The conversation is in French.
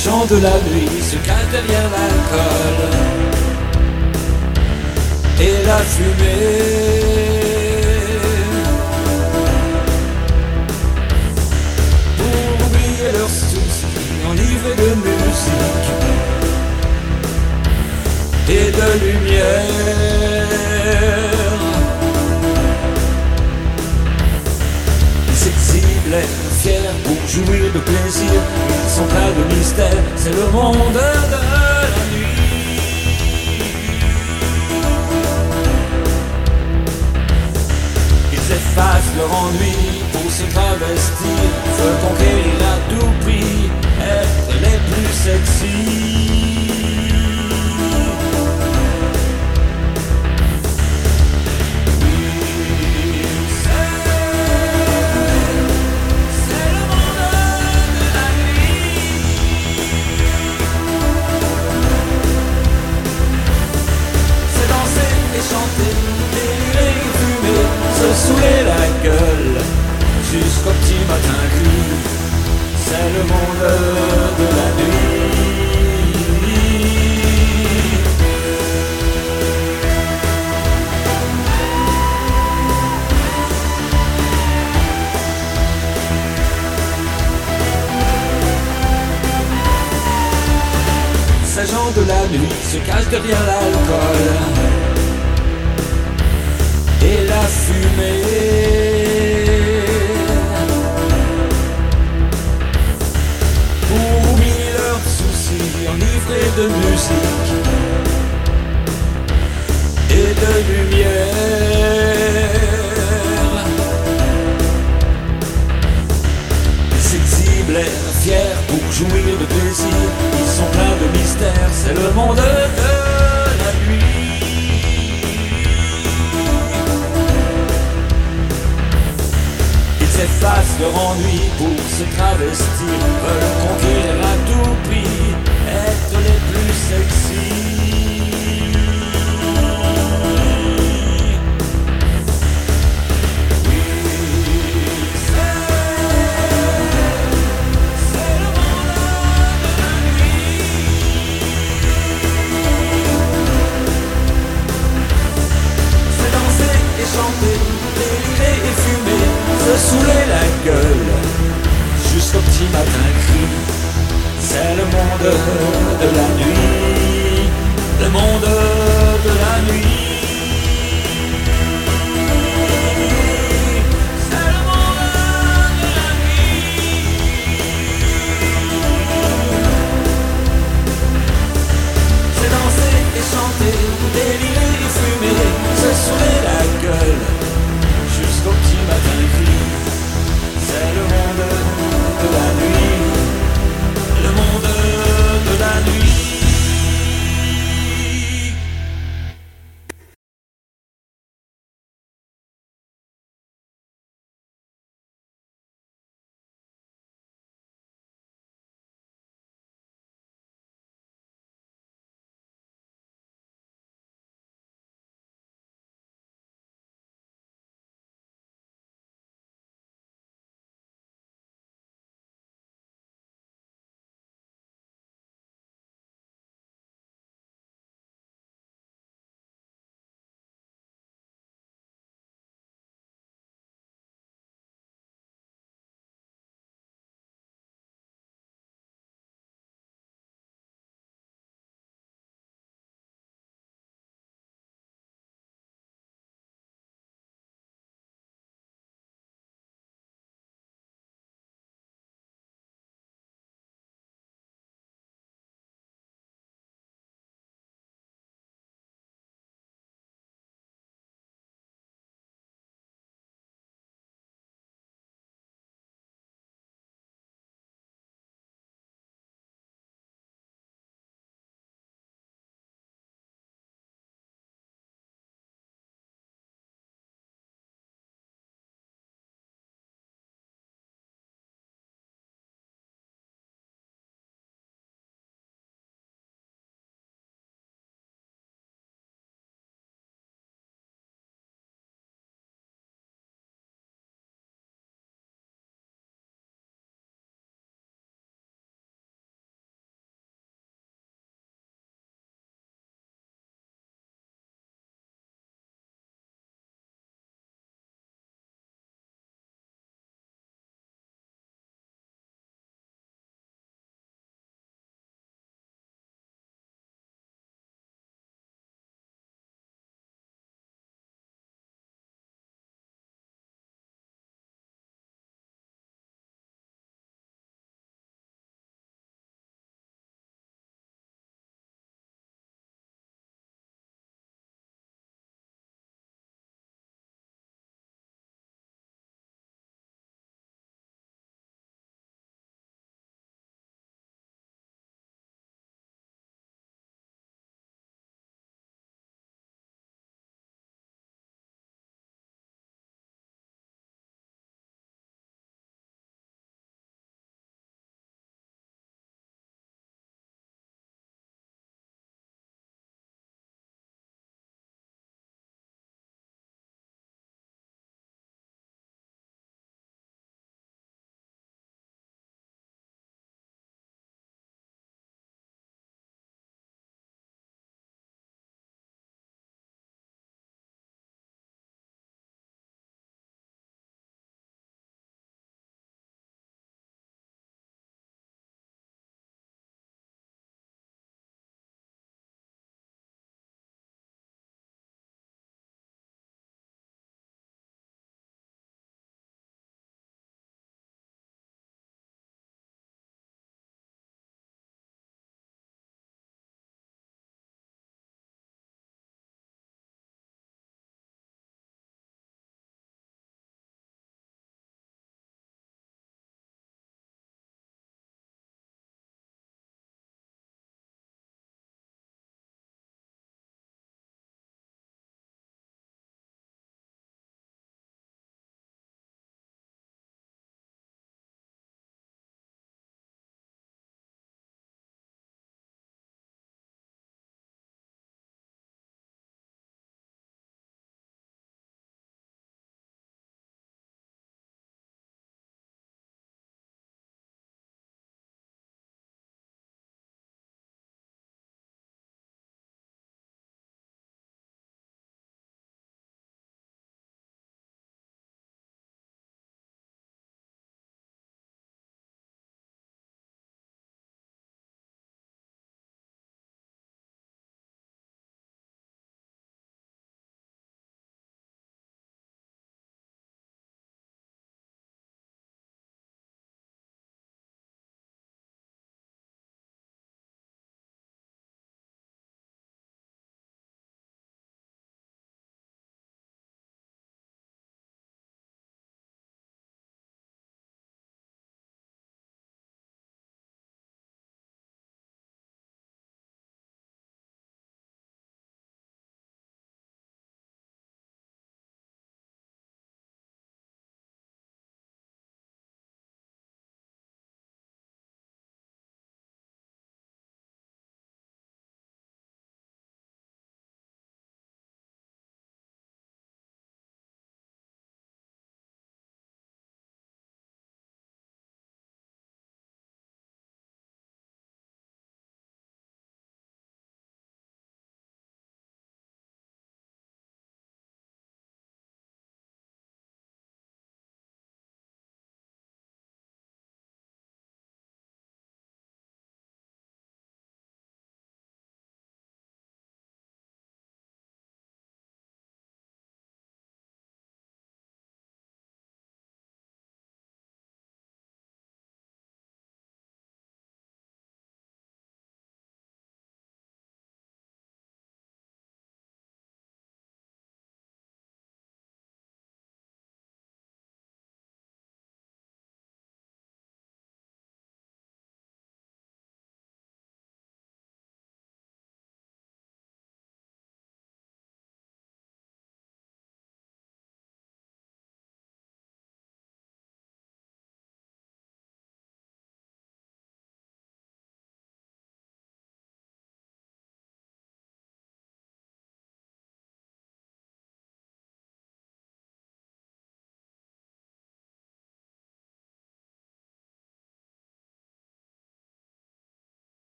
gens de la nuit se cachent derrière l'alcool et la fumée. Pour oublier leurs soucis, enivrés de musique et de lumière. Ils s'exhibent l'air fiers pour jouir de plaisir. Ils sont pleins de mystère, c'est le monde de la nuit. Ils effacent leur ennui pour se travestir, veulent conquérir à tout prix, être les plus sexy. Chanter, délirer, fumer, se saouler la gueule jusqu'au petit matin gris. C'est le monde de la nuit. Ces gens de la nuit se cachent derrière l'alcool et la fumée. Pour oublier leurs soucis, enivrés de musique et de lumière. Ils s'exhibent l'air fiers pour jouir de plaisir. Ils sont pleins de mystère, c'est le monde de la nuit. Effacent leur ennui pour se travestir, veulent conquérir à tout prix, être les plus sexy. Oui, c'est le monde de la nuit. C'est danser et chanter, délirer et fumer, se saouler la gueule jusqu'au petit matin gris. C'est le monde de la nuit, le monde